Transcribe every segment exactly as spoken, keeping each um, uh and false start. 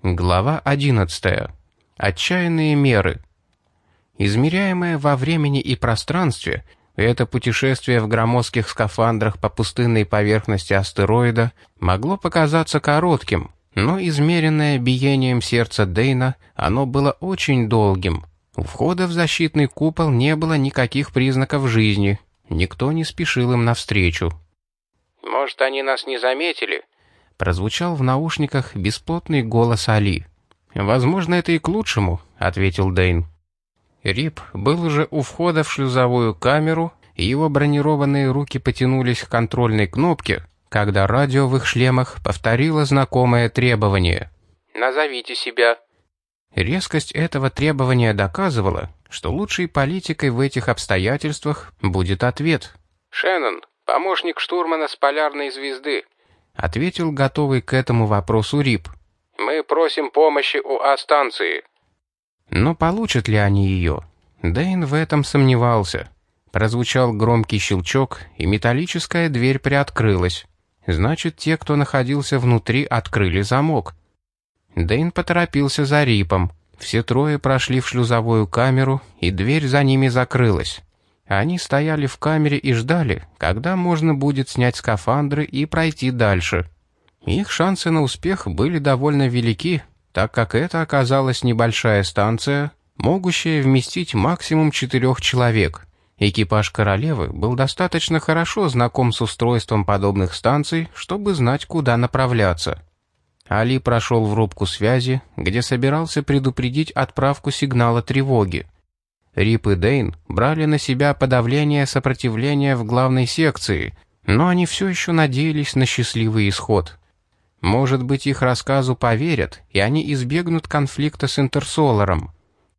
Глава одиннадцатая. Отчаянные меры. Измеряемое во времени и пространстве, это путешествие в громоздких скафандрах по пустынной поверхности астероида могло показаться коротким, но измеренное биением сердца Дэйна, оно было очень долгим. У входа в защитный купол не было никаких признаков жизни, никто не спешил им навстречу. «Может, они нас не заметили?» Прозвучал в наушниках бесплотный голос Али. «Возможно, это и к лучшему», — ответил Дэйн. Рип был уже у входа в шлюзовую камеру, и его бронированные руки потянулись к контрольной кнопке, когда радио в их шлемах повторило знакомое требование. «Назовите себя». Резкость этого требования доказывала, что лучшей политикой в этих обстоятельствах будет ответ. «Шеннон, помощник штурмана с полярной звезды», — ответил готовый к этому вопросу Рип. «Мы просим помощи у А-станции». Но получат ли они ее? Дэйн в этом сомневался. Прозвучал громкий щелчок, и металлическая дверь приоткрылась. Значит, те, кто находился внутри, открыли замок. Дэйн поторопился за Рипом. Все трое прошли в шлюзовую камеру, и дверь за ними закрылась. Они стояли в камере и ждали, когда можно будет снять скафандры и пройти дальше. Их шансы на успех были довольно велики, так как это оказалась небольшая станция, могущая вместить максимум четырех человек. Экипаж «Королевы» был достаточно хорошо знаком с устройством подобных станций, чтобы знать, куда направляться. Али прошел в рубку связи, где собирался предупредить отправку сигнала тревоги. Рип и Дэйн брали на себя подавление сопротивления в главной секции, но они все еще надеялись на счастливый исход. Может быть, их рассказу поверят, и они избегнут конфликта с Интерсоларом.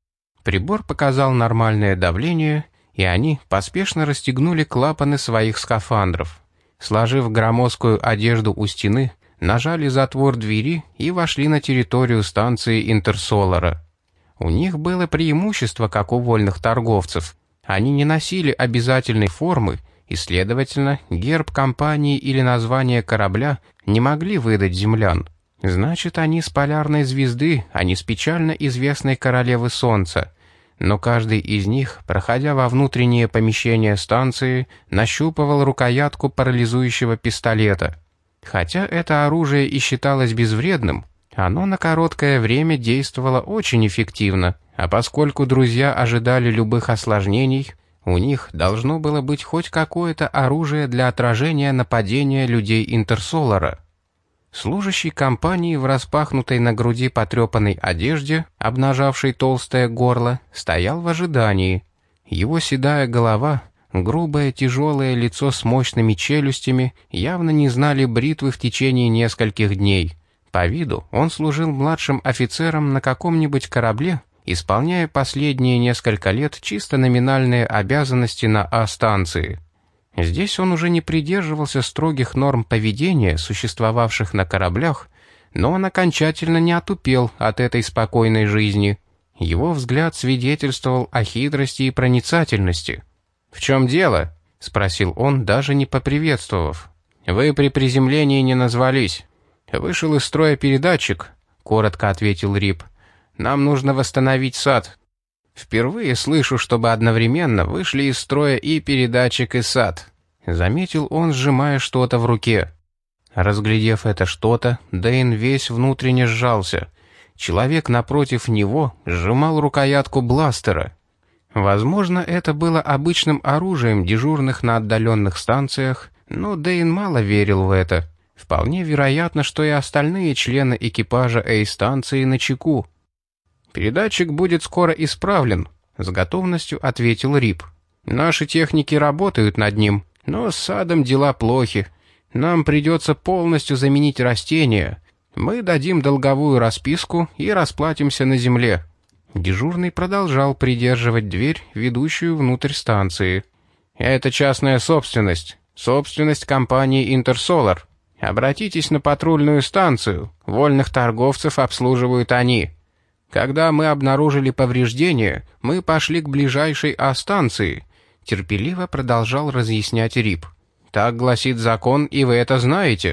Прибор показал нормальное давление, и они поспешно расстегнули клапаны своих скафандров. Сложив громоздкую одежду у стены, нажали затвор двери и вошли на территорию станции Интерсолара. У них было преимущество, как у вольных торговцев. Они не носили обязательной формы, и, следовательно, герб компании или название корабля не могли выдать землян. Значит, они с полярной звезды, а не с печально известной королевы Солнца. Но каждый из них, проходя во внутреннее помещение станции, нащупывал рукоятку парализующего пистолета. Хотя это оружие и считалось безвредным, оно на короткое время действовало очень эффективно, а поскольку друзья ожидали любых осложнений, у них должно было быть хоть какое-то оружие для отражения нападения людей Интерсолара. Служащий компании в распахнутой на груди потрепанной одежде, обнажавшей толстое горло, стоял в ожидании. Его седая голова, грубое тяжелое лицо с мощными челюстями явно не знали бритвы в течение нескольких дней. По виду он служил младшим офицером на каком-нибудь корабле, исполняя последние несколько лет чисто номинальные обязанности на А-станции. Здесь он уже не придерживался строгих норм поведения, существовавших на кораблях, но он окончательно не отупел от этой спокойной жизни. Его взгляд свидетельствовал о хитрости и проницательности. «В чем дело?» — спросил он, даже не поприветствовав. «Вы при приземлении не назвались». «Вышел из строя передатчик», — коротко ответил Рип. «Нам нужно восстановить сад». «Впервые слышу, чтобы одновременно вышли из строя и передатчик, и сад», — заметил он, сжимая что-то в руке. Разглядев это что-то, Дэйн весь внутренне сжался. Человек напротив него сжимал рукоятку бластера. Возможно, это было обычным оружием дежурных на отдаленных станциях, но Дэйн мало верил в это. Вполне вероятно, что и остальные члены экипажа A-станции начеку. «Передатчик будет скоро исправлен», — с готовностью ответил Рип. «Наши техники работают над ним, но с садом дела плохи. Нам придется полностью заменить растения. Мы дадим долговую расписку и расплатимся на земле». Дежурный продолжал придерживать дверь, ведущую внутрь станции. «Это частная собственность, собственность компании Интерсолар. Обратитесь на патрульную станцию, вольных торговцев обслуживают они. Когда мы обнаружили повреждения, мы пошли к ближайшей А-станции», — терпеливо продолжал разъяснять Рип. «Так гласит закон, и вы это знаете.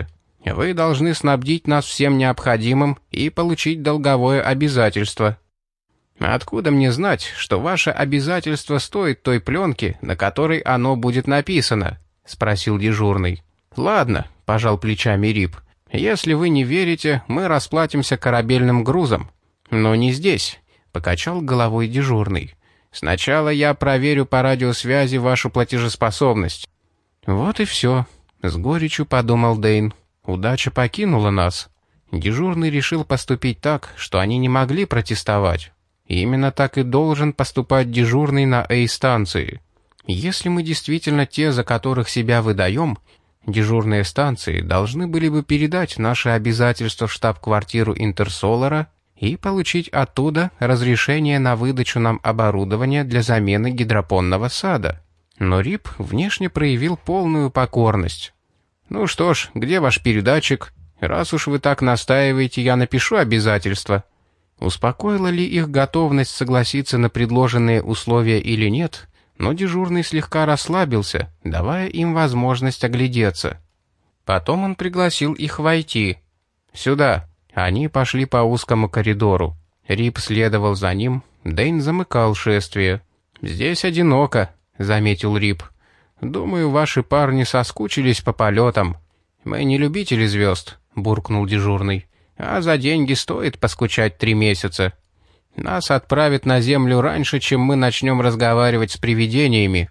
Вы должны снабдить нас всем необходимым и получить долговое обязательство». «Откуда мне знать, что ваше обязательство стоит той пленки, на которой оно будет написано?» — спросил дежурный. «Ладно», — пожал плечами Рип. «Если вы не верите, мы расплатимся корабельным грузом». «Но не здесь», — покачал головой дежурный. «Сначала я проверю по радиосвязи вашу платежеспособность». «Вот и все», — с горечью подумал Дэйн. «Удача покинула нас». Дежурный решил поступить так, что они не могли протестовать. И именно так и должен поступать дежурный на A-станции. Если мы действительно те, за которых себя выдаем, дежурные станции должны были бы передать наши обязательства в штаб-квартиру Интерсолара и получить оттуда разрешение на выдачу нам оборудования для замены гидропонного сада. Но Рип внешне проявил полную покорность. «Ну что ж, где ваш передатчик? Раз уж вы так настаиваете, я напишу обязательства». Успокоила ли их готовность согласиться на предложенные условия или нет, но дежурный слегка расслабился, давая им возможность оглядеться. Потом он пригласил их войти. «Сюда». Они пошли по узкому коридору. Рип следовал за ним, Дэйн замыкал шествие. «Здесь одиноко», — заметил Рип. «Думаю, ваши парни соскучились по полетам». «Мы не любители звезд», — буркнул дежурный. «А за деньги стоит поскучать три месяца. Нас отправят на Землю раньше, чем мы начнем разговаривать с привидениями».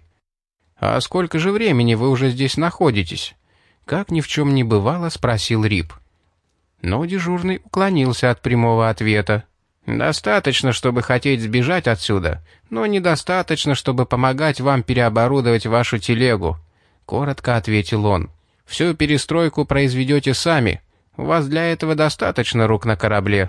«А сколько же времени вы уже здесь находитесь?» Как ни в чем не бывало, спросил Рип. Но дежурный уклонился от прямого ответа. «Достаточно, чтобы хотеть сбежать отсюда, но недостаточно, чтобы помогать вам переоборудовать вашу телегу», — коротко ответил он. «Всю перестройку произведете сами. У вас для этого достаточно рук на корабле.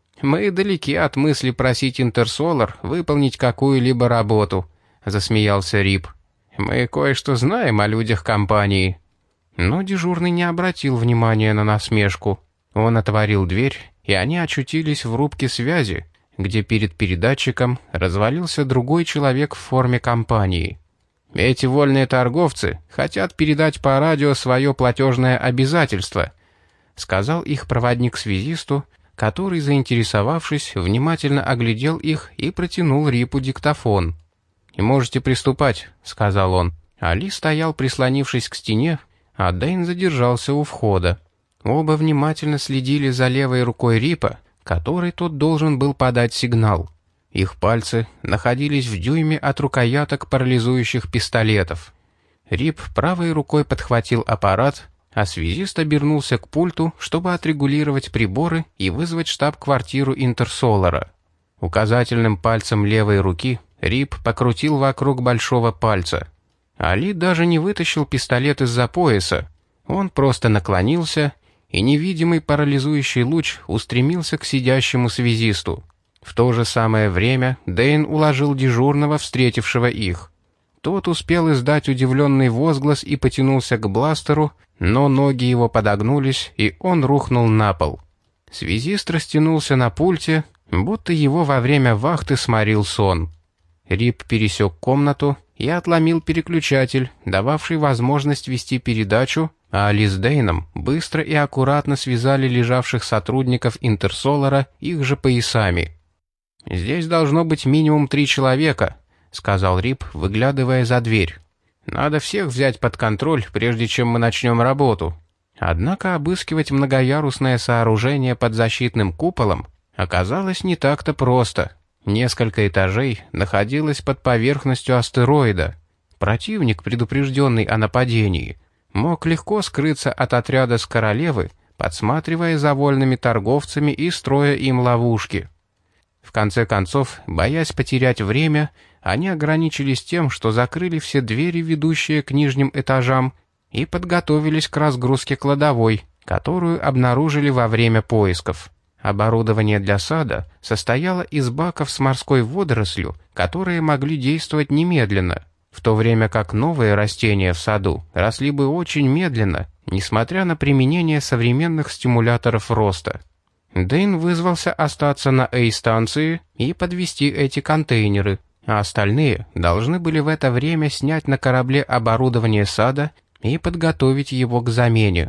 Мы далеки от мысли просить Интерсолар выполнить какую-либо работу», — засмеялся Рип. «Мы кое-что знаем о людях компании». Но дежурный не обратил внимания на насмешку. Он отворил дверь, и они очутились в рубке связи, где перед передатчиком развалился другой человек в форме компании. «Эти вольные торговцы хотят передать по радио свое платежное обязательство», — сказал их проводник связисту, который, заинтересовавшись, внимательно оглядел их и протянул Рипу диктофон. «Можете приступать», — сказал он. Али стоял, прислонившись к стене, а Дэйн задержался у входа. Оба внимательно следили за левой рукой Рипа, которой тот должен был подать сигнал. Их пальцы находились в дюйме от рукояток парализующих пистолетов. Рип правой рукой подхватил аппарат, а связист обернулся к пульту, чтобы отрегулировать приборы и вызвать штаб-квартиру Интерсолара. Указательным пальцем левой руки Рип покрутил вокруг большого пальца. Али даже не вытащил пистолет из-за пояса. Он просто наклонился, и невидимый парализующий луч устремился к сидящему связисту. В то же самое время Дэйн уложил дежурного, встретившего их. Тот успел издать удивленный возглас и потянулся к бластеру, но ноги его подогнулись, и он рухнул на пол. Связист растянулся на пульте, будто его во время вахты сморил сон. Рип пересек комнату и отломил переключатель, дававший возможность вести передачу, а Али с Дэйном быстро и аккуратно связали лежавших сотрудников Интерсолара их же поясами. «Здесь должно быть минимум три человека», — сказал Рип, выглядывая за дверь. «Надо всех взять под контроль, прежде чем мы начнем работу». Однако обыскивать многоярусное сооружение под защитным куполом оказалось не так-то просто. Несколько этажей находилось под поверхностью астероида. Противник, предупрежденный о нападении, мог легко скрыться от отряда с королевы, подсматривая за вольными торговцами и строя им ловушки. В конце концов, боясь потерять время, они ограничились тем, что закрыли все двери, ведущие к нижним этажам, и подготовились к разгрузке кладовой, которую обнаружили во время поисков. Оборудование для сада состояло из баков с морской водорослью, которые могли действовать немедленно, в то время как новые растения в саду росли бы очень медленно, несмотря на применение современных стимуляторов роста. Дэйн вызвался остаться на A-станции и подвести эти контейнеры, а остальные должны были в это время снять на корабле оборудование сада и подготовить его к замене.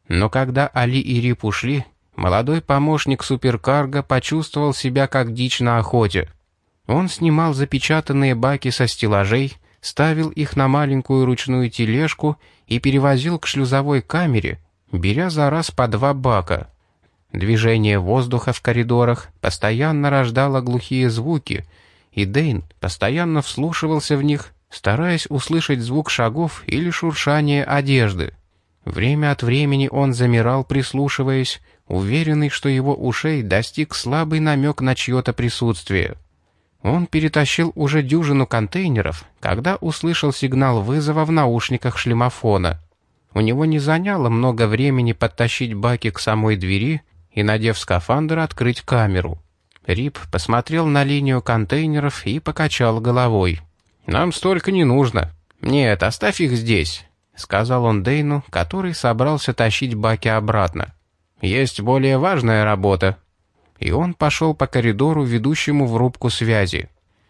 Но когда Али и Рип ушли, молодой помощник суперкарго почувствовал себя как дичь на охоте. Он снимал запечатанные баки со стеллажей, ставил их на маленькую ручную тележку и перевозил к шлюзовой камере, беря за раз по два бака. Движение воздуха в коридорах постоянно рождало глухие звуки, и Дэйн постоянно вслушивался в них, стараясь услышать звук шагов или шуршание одежды. Время от времени он замирал, прислушиваясь, уверенный, что его ушей достиг слабый намек на чье-то присутствие. Он перетащил уже дюжину контейнеров, когда услышал сигнал вызова в наушниках шлемофона. У него не заняло много времени подтащить баки к самой двери и, надев скафандр, открыть камеру. Рип посмотрел на линию контейнеров и покачал головой. «Нам столько не нужно. Нет, оставь их здесь», — сказал он Дэйну, который собрался тащить баки обратно. «Есть более важная работа». И он пошел по коридору, ведущему в рубку связи.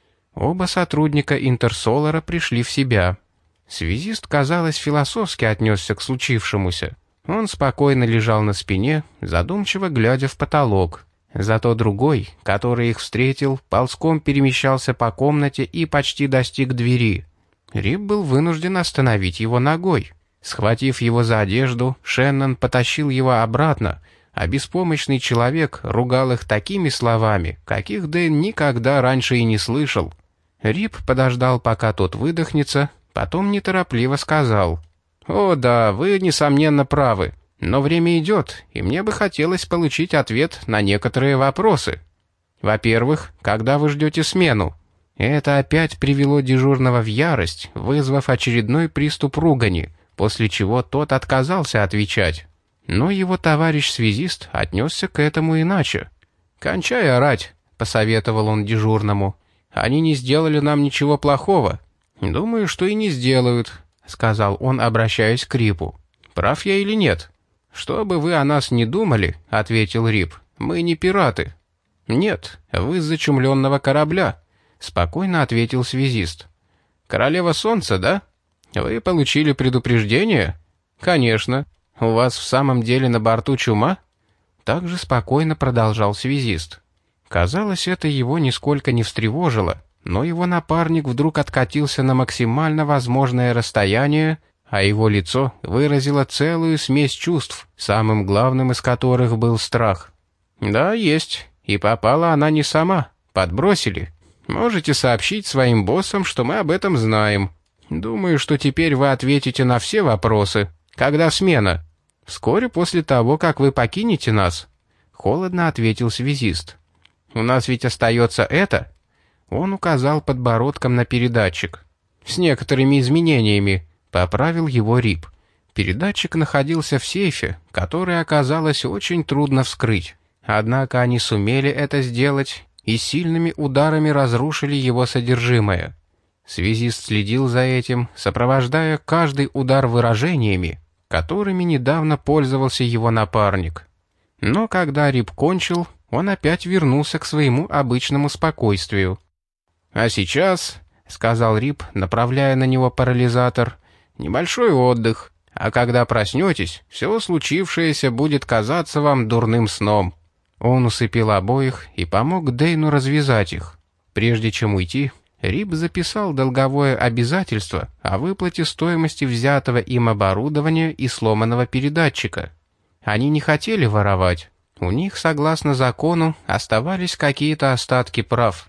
Оба сотрудника Интерсолара пришли в себя. Связист, казалось, философски отнесся к случившемуся. Он спокойно лежал на спине, задумчиво глядя в потолок. Зато другой, который их встретил, ползком перемещался по комнате и почти достиг двери. Рип был вынужден остановить его ногой. Схватив его за одежду, Шеннон потащил его обратно, а беспомощный человек ругал их такими словами, каких Дэйн никогда раньше и не слышал. Рип подождал, пока тот выдохнется, потом неторопливо сказал: «О да, вы, несомненно, правы, но время идет, и мне бы хотелось получить ответ на некоторые вопросы. Во-первых, когда вы ждете смену?» Это опять привело дежурного в ярость, вызвав очередной приступ ругани, после чего тот отказался отвечать. Но его товарищ-связист отнесся к этому иначе. «Кончай орать», — посоветовал он дежурному. «Они не сделали нам ничего плохого». «Думаю, что и не сделают», — сказал он, обращаясь к Рипу. «Прав я или нет?» «Что бы вы о нас не думали», — ответил Рип, — «мы не пираты». «Нет, вы с зачумленного корабля», — спокойно ответил связист. «Королева Солнца, да? Вы получили предупреждение?» «Конечно. У вас в самом деле на борту чума?» Также спокойно продолжал связист. Казалось, это его нисколько не встревожило, но его напарник вдруг откатился на максимально возможное расстояние, а его лицо выразило целую смесь чувств, самым главным из которых был страх. «Да, есть. И попала она не сама. Подбросили. Можете сообщить своим боссам, что мы об этом знаем. Думаю, что теперь вы ответите на все вопросы. Когда смена?» «Вскоре после того, как вы покинете нас», — холодно ответил связист. «У нас ведь остается это?» Он указал подбородком на передатчик. «С некоторыми изменениями», — поправил его Рип. Передатчик находился в сейфе, который оказалось очень трудно вскрыть. Однако они сумели это сделать и сильными ударами разрушили его содержимое. Связист следил за этим, сопровождая каждый удар выражениями, которыми недавно пользовался его напарник. Но когда Рип кончил, он опять вернулся к своему обычному спокойствию. «А сейчас», — сказал Рип, направляя на него парализатор, — «небольшой отдых, а когда проснетесь, все случившееся будет казаться вам дурным сном». Он усыпил обоих и помог Дэйну развязать их. Прежде чем уйти, Рип записал долговое обязательство о выплате стоимости взятого им оборудования и сломанного передатчика. Они не хотели воровать. У них, согласно закону, оставались какие-то остатки прав.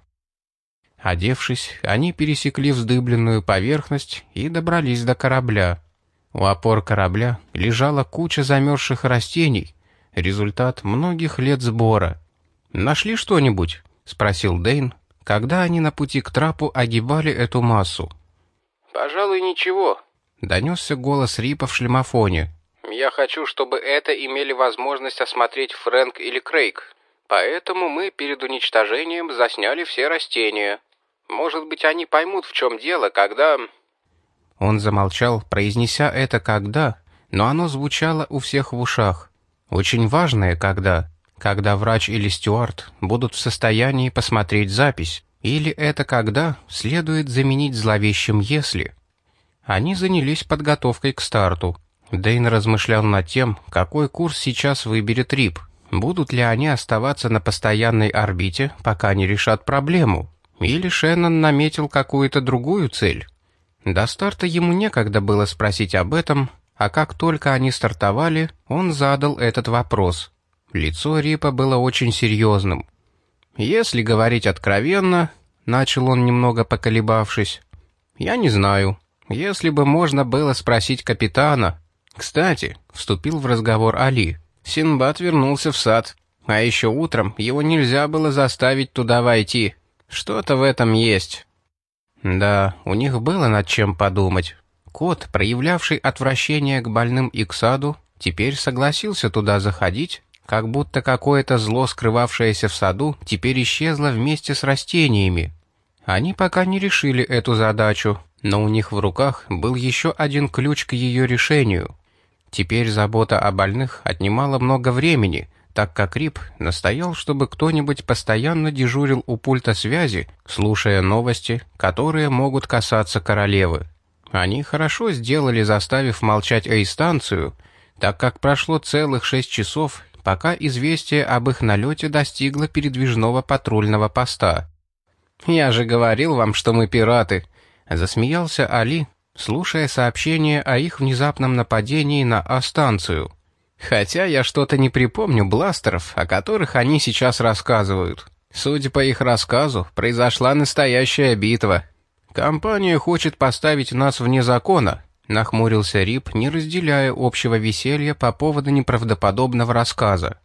Одевшись, они пересекли вздыбленную поверхность и добрались до корабля. У опор корабля лежала куча замерзших растений, результат многих лет сбора. «Нашли что-нибудь?» — спросил Дэйн, когда они на пути к трапу огибали эту массу. «Пожалуй, ничего», — донесся голос Рипа в шлемофоне. «Я хочу, чтобы это имели возможность осмотреть Фрэнк или Крейг. Поэтому мы перед уничтожением засняли все растения. Может быть, они поймут, в чем дело, когда...» Он замолчал, произнеся это «когда», но оно звучало у всех в ушах. Очень важное «когда». Когда врач или стюард будут в состоянии посмотреть запись, или это когда следует заменить зловещим «если». Они занялись подготовкой к старту. Дэйн размышлял над тем, какой курс сейчас выберет Рип. Будут ли они оставаться на постоянной орбите, пока не решат проблему? Или Шеннон наметил какую-то другую цель? До старта ему некогда было спросить об этом, а как только они стартовали, он задал этот вопрос. Лицо Рипа было очень серьезным. «Если говорить откровенно», — начал он, немного поколебавшись, — «я не знаю. Если бы можно было спросить капитана...» «Кстати», — вступил в разговор Али, — «Синбад вернулся в сад, а еще утром его нельзя было заставить туда войти. Что-то в этом есть». Да, у них было над чем подумать. Кот, проявлявший отвращение к больным и к саду, теперь согласился туда заходить, как будто какое-то зло, скрывавшееся в саду, теперь исчезло вместе с растениями. Они пока не решили эту задачу, но у них в руках был еще один ключ к ее решению. Теперь забота о больных отнимала много времени, так как Рип настоял, чтобы кто-нибудь постоянно дежурил у пульта связи, слушая новости, которые могут касаться королевы. Они хорошо сделали, заставив молчать Эй-станцию, так как прошло целых шесть часов, пока известие об их налете достигло передвижного патрульного поста. «Я же говорил вам, что мы пираты», — засмеялся Али, слушая сообщение о их внезапном нападении на А-станцию. «Хотя я что-то не припомню бластеров, о которых они сейчас рассказывают. Судя по их рассказу, произошла настоящая битва. Компания хочет поставить нас вне закона», — нахмурился Рип, не разделяя общего веселья по поводу неправдоподобного рассказа.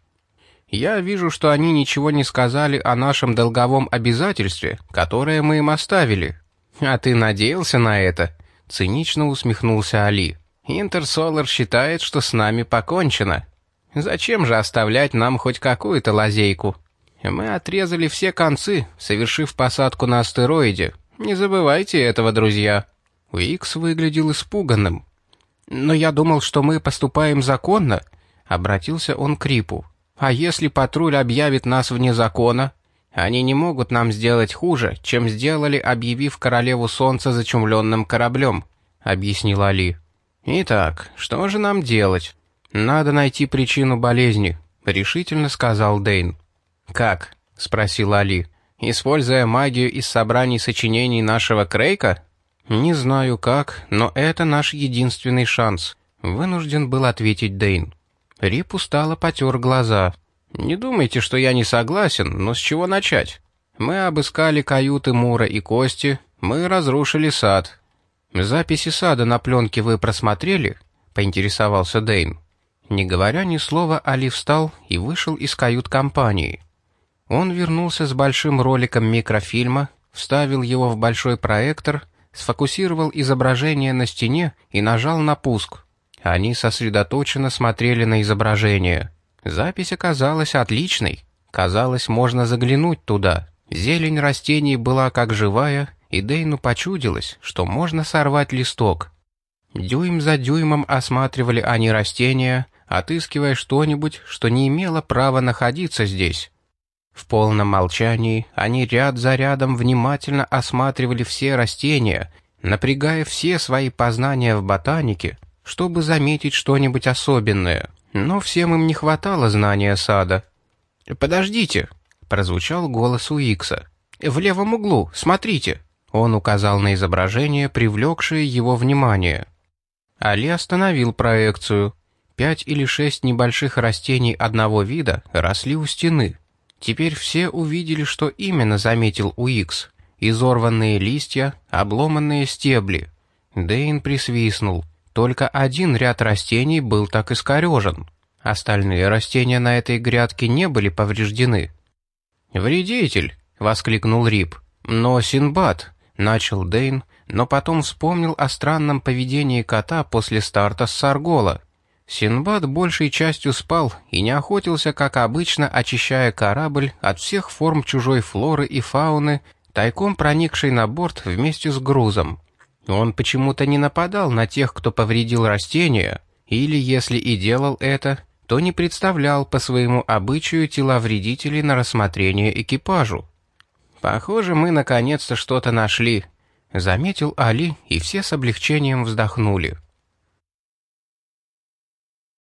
«Я вижу, что они ничего не сказали о нашем долговом обязательстве, которое мы им оставили». «А ты надеялся на это?» — цинично усмехнулся Али. «Интерсолар считает, что с нами покончено. Зачем же оставлять нам хоть какую-то лазейку? Мы отрезали все концы, совершив посадку на астероиде. Не забывайте этого, друзья». Уикс выглядел испуганным. «Но я думал, что мы поступаем законно», — обратился он к Рипу. «А если патруль объявит нас вне закона? Они не могут нам сделать хуже, чем сделали, объявив Королеву Солнца зачумленным кораблем», — объяснил Али. «Итак, что же нам делать? Надо найти причину болезни», — решительно сказал Дэйн. «Как?» — спросил Али. «Используя магию из собраний сочинений нашего Крейка?» «Не знаю как, но это наш единственный шанс», — вынужден был ответить Дэйн. Рип устало потер глаза. «Не думайте, что я не согласен, но с чего начать? Мы обыскали каюты Мура и Кости, мы разрушили сад». «Записи сада на пленке вы просмотрели?» — поинтересовался Дэйн. Не говоря ни слова, Али встал и вышел из кают-компании. Он вернулся с большим роликом микрофильма, вставил его в большой проектор, сфокусировал изображение на стене и нажал на пуск. Они сосредоточенно смотрели на изображение. Запись оказалась отличной. Казалось, можно заглянуть туда. Зелень растений была как живая, и Дэйну почудилось, что можно сорвать листок. Дюйм за дюймом осматривали они растения, отыскивая что-нибудь, что не имело права находиться здесь. В полном молчании они ряд за рядом внимательно осматривали все растения, напрягая все свои познания в ботанике, чтобы заметить что-нибудь особенное. Но всем им не хватало знания сада. «Подождите!» — прозвучал голос Уикса. «В левом углу, смотрите!» Он указал на изображение, привлекшее его внимание. Али остановил проекцию. Пять или шесть небольших растений одного вида росли у стены. Теперь все увидели, что именно заметил Уикс. Изорванные листья, обломанные стебли. Дэйн присвистнул. Только один ряд растений был так искорежен. Остальные растения на этой грядке не были повреждены. «Вредитель!» — воскликнул Рип. «Но Синбад!» — начал Дэйн, но потом вспомнил о странном поведении кота после старта с Саргола. Синбад большей частью спал и не охотился, как обычно, очищая корабль от всех форм чужой флоры и фауны, тайком проникшей на борт вместе с грузом. Он почему-то не нападал на тех, кто повредил растения, или, если и делал это, то не представлял по своему обычаю тела вредителей на рассмотрение экипажу. «Похоже, мы наконец-то что-то нашли», — заметил Али, и все с облегчением вздохнули.